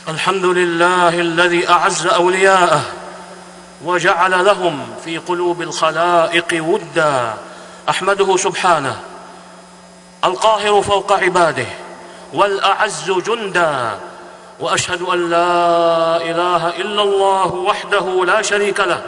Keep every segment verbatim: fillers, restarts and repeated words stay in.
الحمد لله الذي أعز أولياءه وجعل لهم في قلوب الخلائق ودا. أحمده سبحانه القاهر فوق عباده والأعز جندا، وأشهد أن لا إله إلا الله وحده لا شريك له،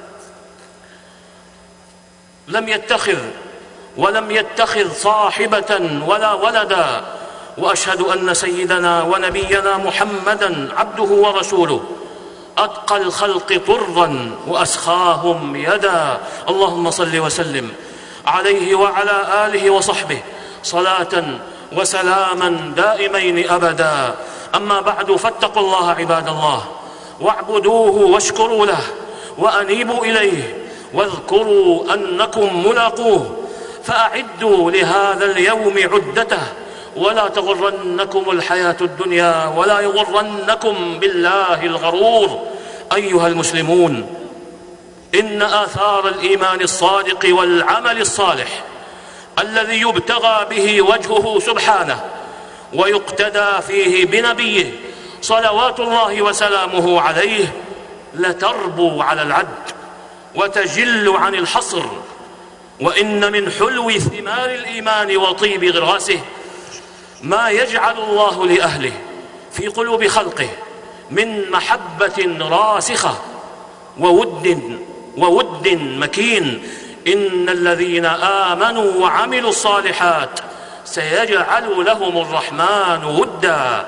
لم يتخذ ولم يتخذ صاحبة ولا ولدا، وأشهد أن سيدنا ونبينا محمدًا عبده ورسوله، أتقى الخلق طرًا وأسخاهم يدا. اللهم صل وسلم عليه وعلى آله وصحبه صلاة وسلاما دائمين أبدا. أما بعد، فاتقوا الله عباد الله، واعبدوه واشكروا له وأنيبوا إليه، واذكروا أنكم ملاقوه، فأعدوا لهذا اليوم عدته، ولا تغرنكم الحياة الدنيا ولا يغرنكم بالله الغرور. أيها المسلمون، إن آثار الإيمان الصادق والعمل الصالح الذي يبتغى به وجهه سبحانه ويقتدى فيه بنبيه صلوات الله وسلامه عليه لتربو على العد وتجل عن الحصر. وإن من حلو ثمار الإيمان وطيب غراسه ما يجعل الله لأهله في قلوب خلقه من محبة راسخة وود وود مكين. إن الذين آمنوا وعملوا الصالحات سيجعل لهم الرحمن ودا.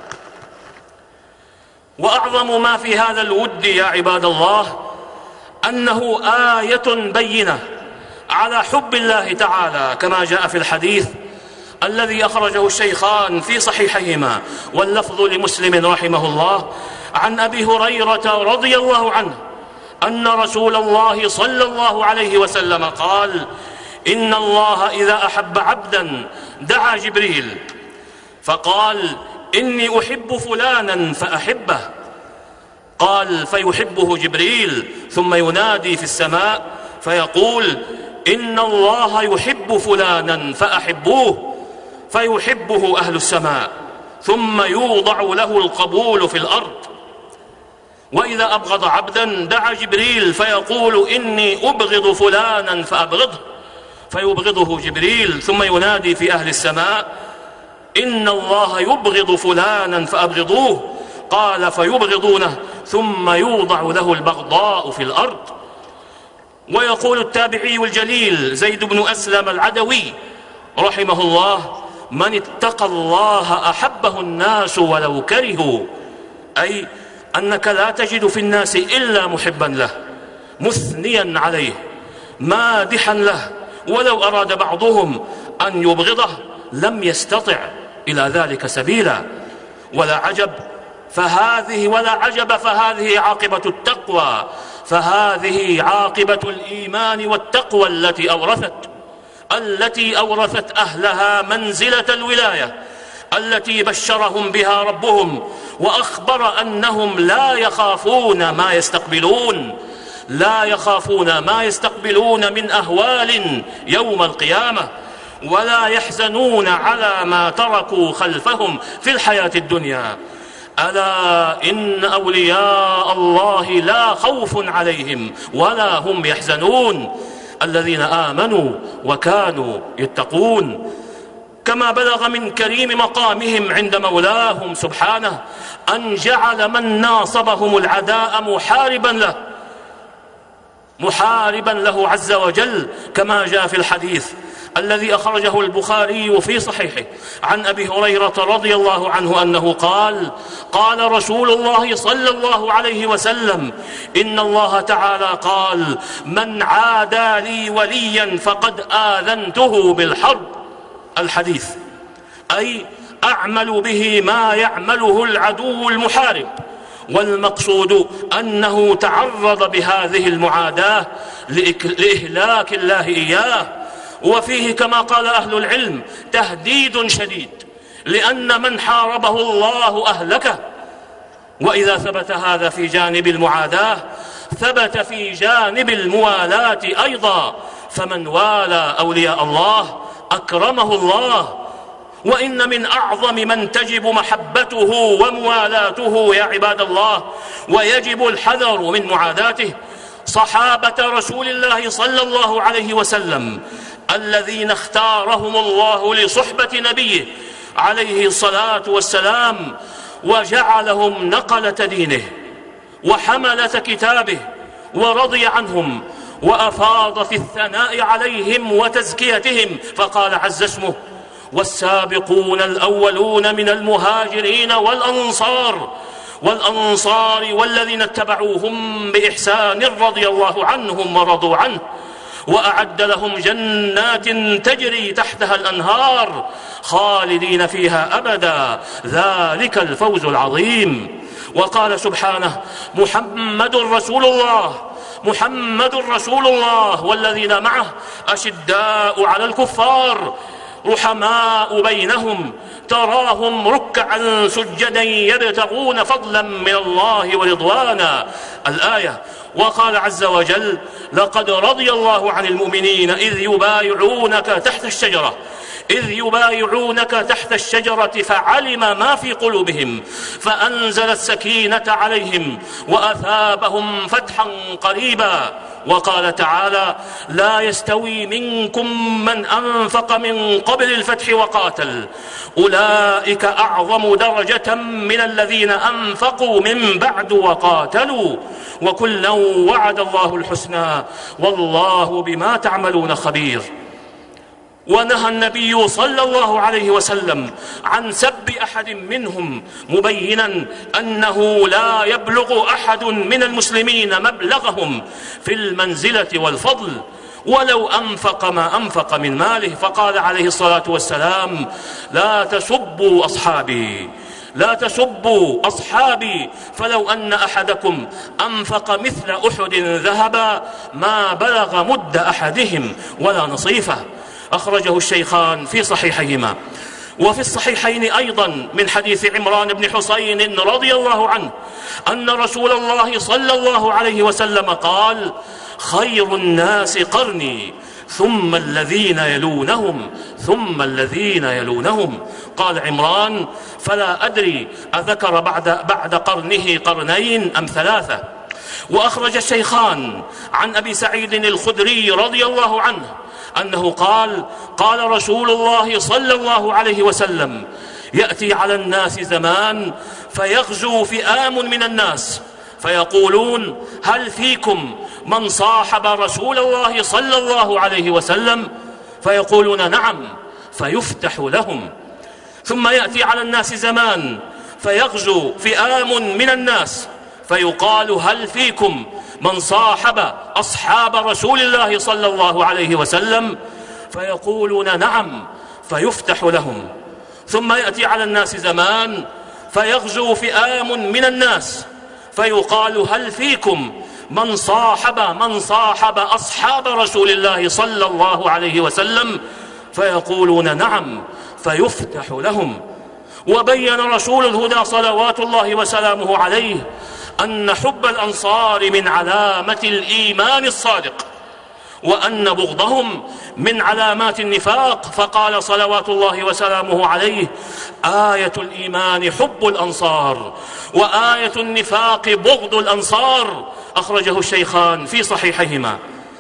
وأعظم ما في هذا الود يا عباد الله أنه آية بينة على حب الله تعالى، كما جاء في الحديث الذي أخرجه الشيخان في صحيحيهما واللفظ لمسلم رحمه الله عن أبي هريرة رضي الله عنه أن رسول الله صلى الله عليه وسلم قال: إن الله إذا أحب عبدا دعا جبريل فقال: إني أحب فلانا فأحبه. قال: فيحبه جبريل ثم ينادي في السماء فيقول: إن الله يحب فلانا فأحبوه، فيحبه أهل السماء، ثم يوضع له القبول في الأرض. وإذا أبغض عبدا دعا جبريل فيقول: إني أبغض فلانا فأبغضه، فيبغضه جبريل ثم ينادي في أهل السماء: إن الله يبغض فلانا فأبغضوه. قال: فيبغضونه ثم يوضع له البغضاء في الأرض. ويقول التابعي الجليل زيد بن أسلم العدوي رحمه الله: من اتقى الله أحبه الناس ولو كرهوا، أي أنك لا تجد في الناس إلا محبا له مثنيا عليه مادحا له، ولو أراد بعضهم أن يبغضه لم يستطع إلى ذلك سبيلا. ولا عجب فهذه ولا عجب فهذه عاقبة التقوى، فهذه عاقبة الإيمان والتقوى التي أورثت التي أورثت أهلها منزلة الولاية التي بشرهم بها ربهم، وأخبر أنهم لا يخافون ما يستقبلون لا يخافون ما يستقبلون من أهوال يوم القيامة، ولا يحزنون على ما تركوا خلفهم في الحياة الدنيا. ألا إن أولياء الله لا خوف عليهم ولا هم يحزنون، الذين آمنوا وكانوا يتقون. كما بلغ من كريم مقامهم عند مولاهم سبحانه أن جعل من ناصبهم العداء محاربا له محاربا له عز وجل، كما جاء في الحديث الذي أخرجه البخاري في صحيحه عن أبي هريرة رضي الله عنه أنه قال: قال رسول الله صلى الله عليه وسلم: إن الله تعالى قال: من عادى لي وليا فقد آذنته بالحرب. الحديث أي أعمل به ما يعمله العدو المحارب، والمقصود أنه تعرض بهذه المعاداة لإهلاك الله إياه. وفيه كما قال أهل العلم تهديد شديد، لأن من حاربه الله أهلكه. وإذا ثبت هذا في جانب المعاداة ثبت في جانب الموالاة أيضا، فمن والى أولياء الله أكرمه الله وإن من أعظم من تجب محبته وموالاته يا عباد الله ويجب الحذر من معاداته صحابة رسول الله صلى الله عليه وسلم الذين اختارهم الله لصحبة نبيه عليه الصلاة والسلام وجعلهم نقلة دينه وحملة كتابه ورضي عنهم وأفاض في الثناء عليهم وتزكيتهم، فقال عز اسمه: والسابقون الأولون من المهاجرين والأنصار والأنصار والذين اتبعوهم بإحسان رضي الله عنهم ورضوا عنه وأعد لهم جنات تجري تحتها الأنهار خالدين فيها أبدا ذلك الفوز العظيم. وقال سبحانه: محمد رسول الله محمد رسول الله والذين معه أشداء على الكفار رحماء بينهم تراهم ركعا سجدا يبتغون فضلا من الله ورضوانا. الآية. وقال عز وجل: لقد رضي الله عن المؤمنين إذ يبايعونك تحت الشجرة إذ يبايعونك تحت الشجرة فعلم ما في قلوبهم فأنزل السكينة عليهم وأثابهم فتحا قريبا. وقال تعالى: لا يستوي منكم من أنفق من قبل الفتح وقاتل أولئك أعظم درجة من الذين أنفقوا من بعد وقاتلوا وكلا وعد الله الحسنى والله بما تعملون خبير. ونهى النبي صلى الله عليه وسلم عن سب أحد منهم مبينا أنه لا يبلغ أحد من المسلمين مبلغهم في المنزلة والفضل ولو أنفق ما أنفق من ماله، فقال عليه الصلاة والسلام: لا تسبوا أصحابي لا تسبوا أصحابي فلو أن أحدكم أنفق مثل أحد ذهبا ما بلغ مد أحدهم ولا نصيفه. أخرجه الشيخان في صحيحيهما. وفي الصحيحين أيضا من حديث عمران بن حسين رضي الله عنه أن رسول الله صلى الله عليه وسلم قال: خير الناس قرني ثم الذين يلونهم ثم الذين يلونهم. قال عمران: فلا أدري أذكر بعد, بعد قرنه قرنين أم ثلاثة. وأخرج الشيخان عن أبي سعيد الخدري رضي الله عنه أنه قال: قال رسول الله صلى الله عليه وسلم: يأتي على الناس زمان فيغزو فئام من الناس فيقولون: هل فيكم من صاحب رسول الله صلى الله عليه وسلم؟ فيقولون: نعم، فيفتح لهم. ثم يأتي على الناس زمان فيغزو فئام من الناس فيقال: هل فيكم من صاحب أصحاب رسول الله صلى الله عليه وسلم؟ فيقولون: نعم، فيفتح لهم. ثم يأتي على الناس زمان فيغزو فئام من الناس فيقال: هل فيكم من صاحب من صاحب أصحاب رسول الله صلى الله عليه وسلم؟ فيقولون: نعم، فيفتح لهم. وبين رسول الهدى صلوات الله وسلامه عليه أن حب الأنصار من علامة الإيمان الصادق وأن بغضهم من علامات النفاق، فقال صلوات الله وسلامه عليه: آية الإيمان حب الأنصار وآية النفاق بغض الأنصار. أخرجه الشيخان في صحيحيهما.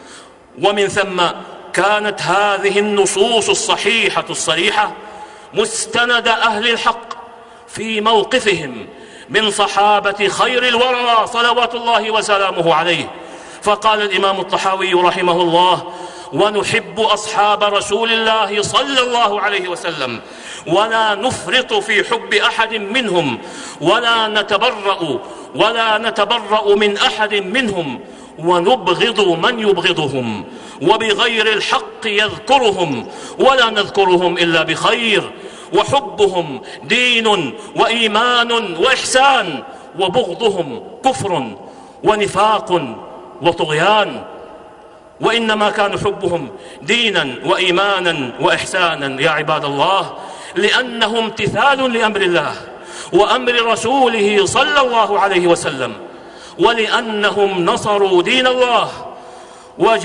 ومن ثم كانت هذه النصوص الصحيحة الصريحة مستند أهل الحق في موقفهم من صحابة خير الورى صلوات الله وسلامه عليه. فقال الإمام الطحاوي رحمه الله: ونحب أصحاب رسول الله صلى الله عليه وسلم ولا نفرط في حب أحد منهم ولا نتبرأ ولا نتبرأ من أحد منهم ونبغض من يبغضهم وبغير الحق يذكرهم ولا نذكرهم إلا بخير. وحبهم دين وإيمان وإحسان وبغضهم كفر ونفاق وطغيان. وإنما كان حبهم دينا وإيمانا وإحسانا يا عباد الله لأنه امتثال لأمر الله وأمر رسوله صلى الله عليه وسلم، ولأنهم نصروا دين الله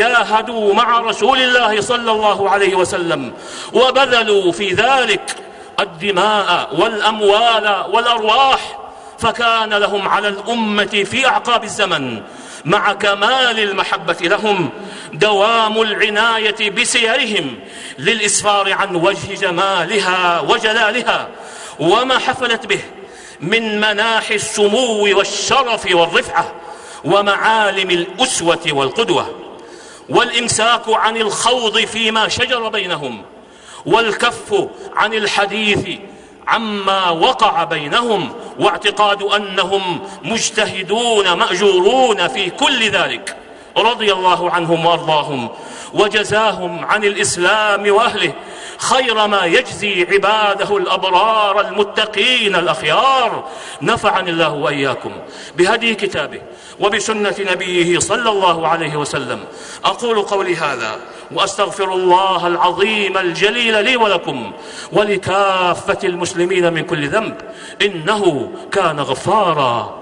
وجاهدوا مع رسول الله صلى الله عليه وسلم وبذلوا في ذلك الدماء والأموال والأرواح، فكان لهم على الأمة في أعقاب الزمن مع كمال المحبة لهم دوام العناية بسيرهم للإسفار عن وجه جمالها وجلالها وما حفلت به من مناحي السمو والشرف والرفعة ومعالم الأسوة والقدوة، والإمساك عن الخوض فيما شجر بينهم، والكف عن الحديث عما وقع بينهم، واعتقاد أنهم مجتهدون مأجورون في كل ذلك. رضي الله عنهم وأرضاهم، وجزاهم عن الإسلام وأهله خير ما يجزي عباده الأبرار المتقين الأخيار. نفعني الله وإياكم بهدي كتابه وبسنة نبيه صلى الله عليه وسلم. أقول قولي هذا وأستغفر الله العظيم الجليل لي ولكم ولكافة المسلمين من كل ذنب، إنه كان غفارا.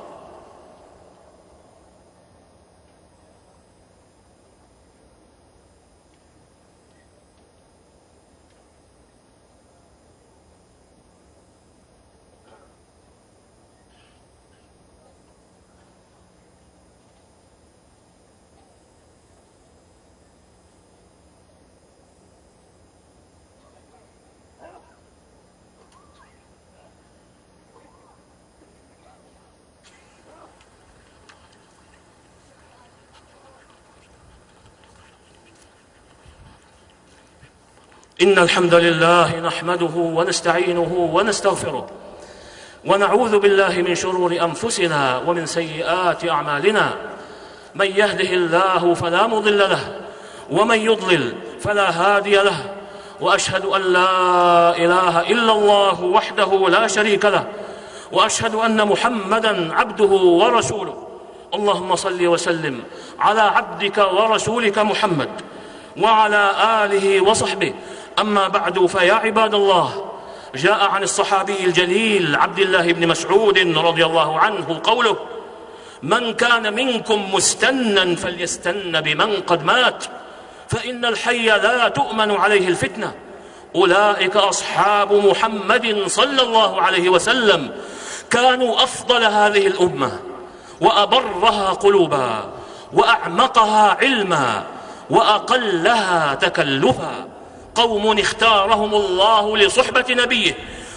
إن الحمد لله نحمده ونستعينه ونستغفره، ونعوذ بالله من شرور أنفسنا ومن سيئات أعمالنا. من يهده الله فلا مضل له، ومن يضلل فلا هادي له، وأشهد أن لا إله إلا الله وحده لا شريك له، وأشهد أن محمدًا عبده ورسوله. اللهم صل وسلم على عبدك ورسولك محمد وعلى آله وصحبه. أما بعد، فيا عباد الله، جاء عن الصحابي الجليل عبد الله بن مسعود رضي الله عنه قوله: من كان منكم مستنا فليستن بمن قد مات، فإن الحي لا تؤمن عليه الفتنة. أولئك أصحاب محمد صلى الله عليه وسلم، كانوا أفضل هذه الأمة وأبرها قلوبا وأعمقها علما وأقلها تكلفا، قوم اختارهم الله لصحبة نبيه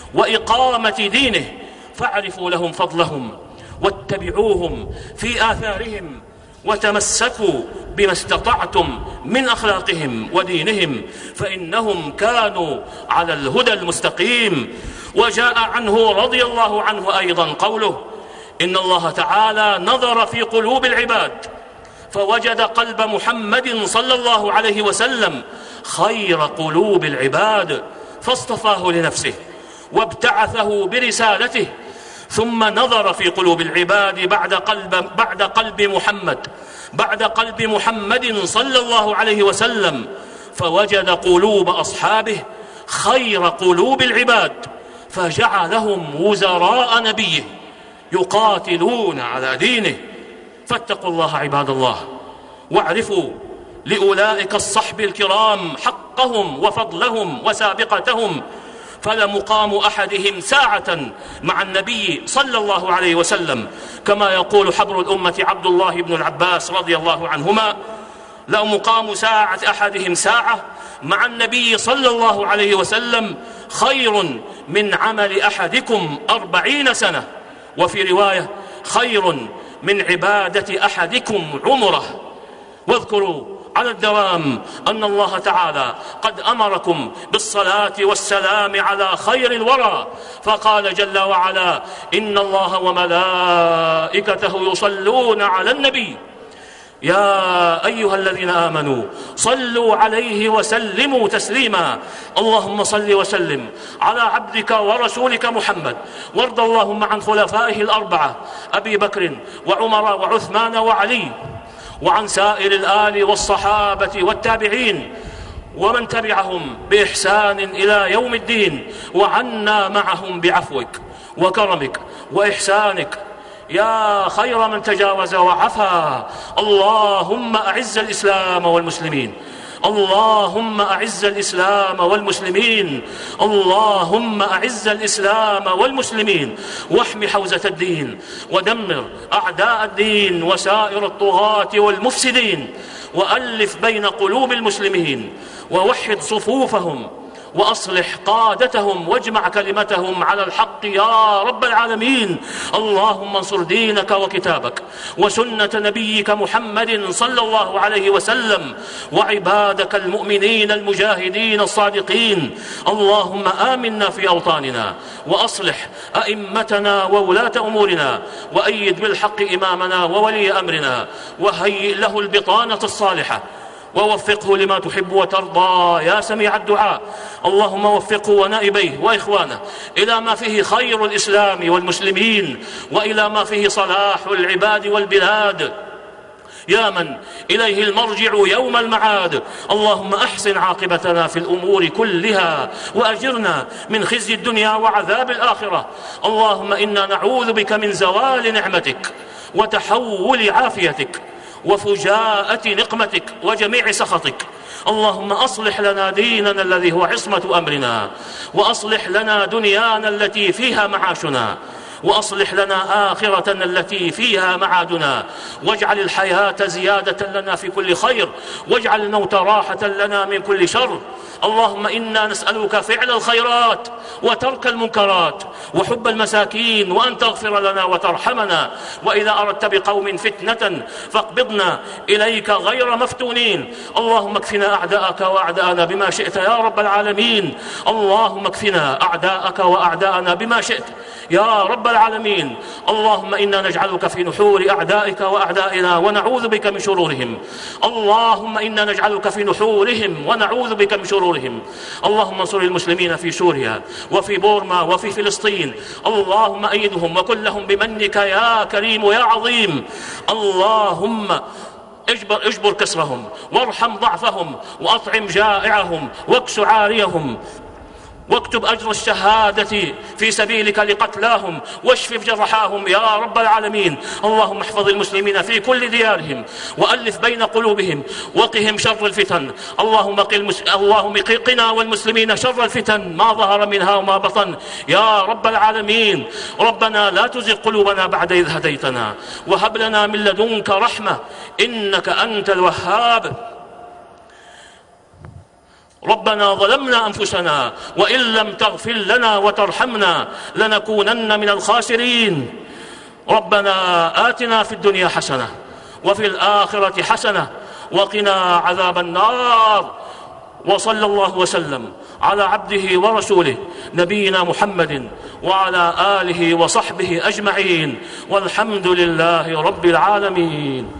وإقامة دينه، فاعرفوا لهم فضلهم واتبعوهم في آثارهم، وتمسكوا بما استطعتم من أخلاقهم ودينهم، فإنهم كانوا على الهدى المستقيم. وجاء عنه رضي الله عنه أيضا قوله: إن الله تعالى نظر في قلوب العباد فوجد قلب محمد صلى الله عليه وسلم خير قلوب العباد، فاصطفاه لنفسه وابتعثه برسالته. ثم نظر في قلوب العباد بعد قلب, بعد قلب محمد بعد قلب محمد صلى الله عليه وسلم فوجد قلوب أصحابه خير قلوب العباد، فجعلهم وزراء نبيه يقاتلون على دينه. فاتقوا الله عباد الله، واعرفوا لأولئك الصحب الكرام حقهم وفضلهم وسابقتهم، فلمقام أحدهم ساعة مع النبي صلى الله عليه وسلم، كما يقول حبر الأمة عبد الله بن العباس رضي الله عنهما: لمقام ساعة أحدهم ساعة مع النبي صلى الله عليه وسلم خير من عمل أحدكم أربعين سنة، وفي رواية: خير من عبادة أحدكم عمره. واذكروا على الدوام أن الله تعالى قد أمركم بالصلاة والسلام على خير الورى، فقال جل وعلا: إن الله وملائكته يصلون على النبي يا أيها الذين آمنوا صلوا عليه وسلموا تسليما. اللهم صل وسلم على عبدك ورسولك محمد، وارض اللهم عن خلفائه الأربعة أبي بكر وعمر وعثمان وعلي، وعن سائر الآل والصحابة والتابعين ومن تبعهم بإحسان إلى يوم الدين، وعنا معهم بعفوك وكرمك وإحسانك يا خير من تجاوز وعفا. اللهم أعز الإسلام والمسلمين، اللهم أعز الإسلام والمسلمين، اللهم أعز الإسلام والمسلمين، واحم حوزة الدين، ودمر أعداء الدين وسائر الطغاة والمفسدين، وألف بين قلوب المسلمين، ووحد صفوفهم، وأصلح قادتهم، واجمع كلمتهم على الحق يا رب العالمين. اللهم انصر دينك وكتابك وسنة نبيك محمد صلى الله عليه وسلم، وعبادك المؤمنين المجاهدين الصادقين. اللهم آمنا في أوطاننا، وأصلح أئمتنا وولاة أمورنا، وأيد بالحق إمامنا وولي أمرنا، وهيئ له البطانة الصالحة، ووفقه لما تحب وترضى يا سميع الدعاء. اللهم وفقه ونائبيه وإخوانه إلى ما فيه خير الإسلام والمسلمين، وإلى ما فيه صلاح العباد والبلاد، يا من إليه المرجع يوم المعاد. اللهم أحسن عاقبتنا في الأمور كلها، وأجرنا من خزي الدنيا وعذاب الآخرة. اللهم إنا نعوذ بك من زوال نعمتك، وتحول عافيتك، وفجاءة نقمتك، وجميع سخطك. اللهم أصلح لنا ديننا الذي هو عصمة أمرنا، وأصلح لنا دنيانا التي فيها معاشنا، وأصلح لنا آخرتنا التي فيها معادنا، واجعل الحياة زيادة لنا في كل خير، واجعل الموت راحة لنا من كل شر. اللهم إنا نسألك فعل الخيرات وترك المنكرات وحب المساكين، وأن تغفر لنا وترحمنا، وإذا أردت بقوم فتنة فاقبضنا إليك غير مفتونين. اللهم اكفنا أعداءك وأعداءنا بما شئت يا رب العالمين. اللهم اكفنا أعداءك وأعداءنا بما شئت يا رب العالمين. اللهم إنا نجعلك في نحور أعدائك وأعدائنا، ونعوذ بك من شرورهم. اللهم إنا نجعلك في نحورهم ونعوذ بك من شرورهم. اللهم انصر المسلمين في سوريا وفي بورما وفي فلسطين. اللهم أيدهم وكن لهم بمنك يا كريم يا عظيم. اللهم اجبر, اجبر كسرهم، وارحم ضعفهم، وأطعم جائعهم، واكس عاريهم، واكتب أجر الشهادة في سبيلك لقتلاهم، واشف جرحاهم يا رب العالمين. اللهم احفظ المسلمين في كل ديارهم، وألف بين قلوبهم، وقهم شر الفتن. اللهم اللهم قنا والمسلمين شر الفتن ما ظهر منها وما بطن يا رب العالمين. ربنا لا تزغ قلوبنا بعد إذ هديتنا، وهب لنا من لدنك رحمة إنك أنت الوهاب. ربنا ظلمنا أنفسنا، وإن لم تغفر لنا وترحمنا لنكونن من الخاسرين. ربنا آتنا في الدنيا حسنة وفي الآخرة حسنة وقنا عذاب النار. وصلى الله وسلم على عبده ورسوله نبينا محمد وعلى آله وصحبه أجمعين، والحمد لله رب العالمين.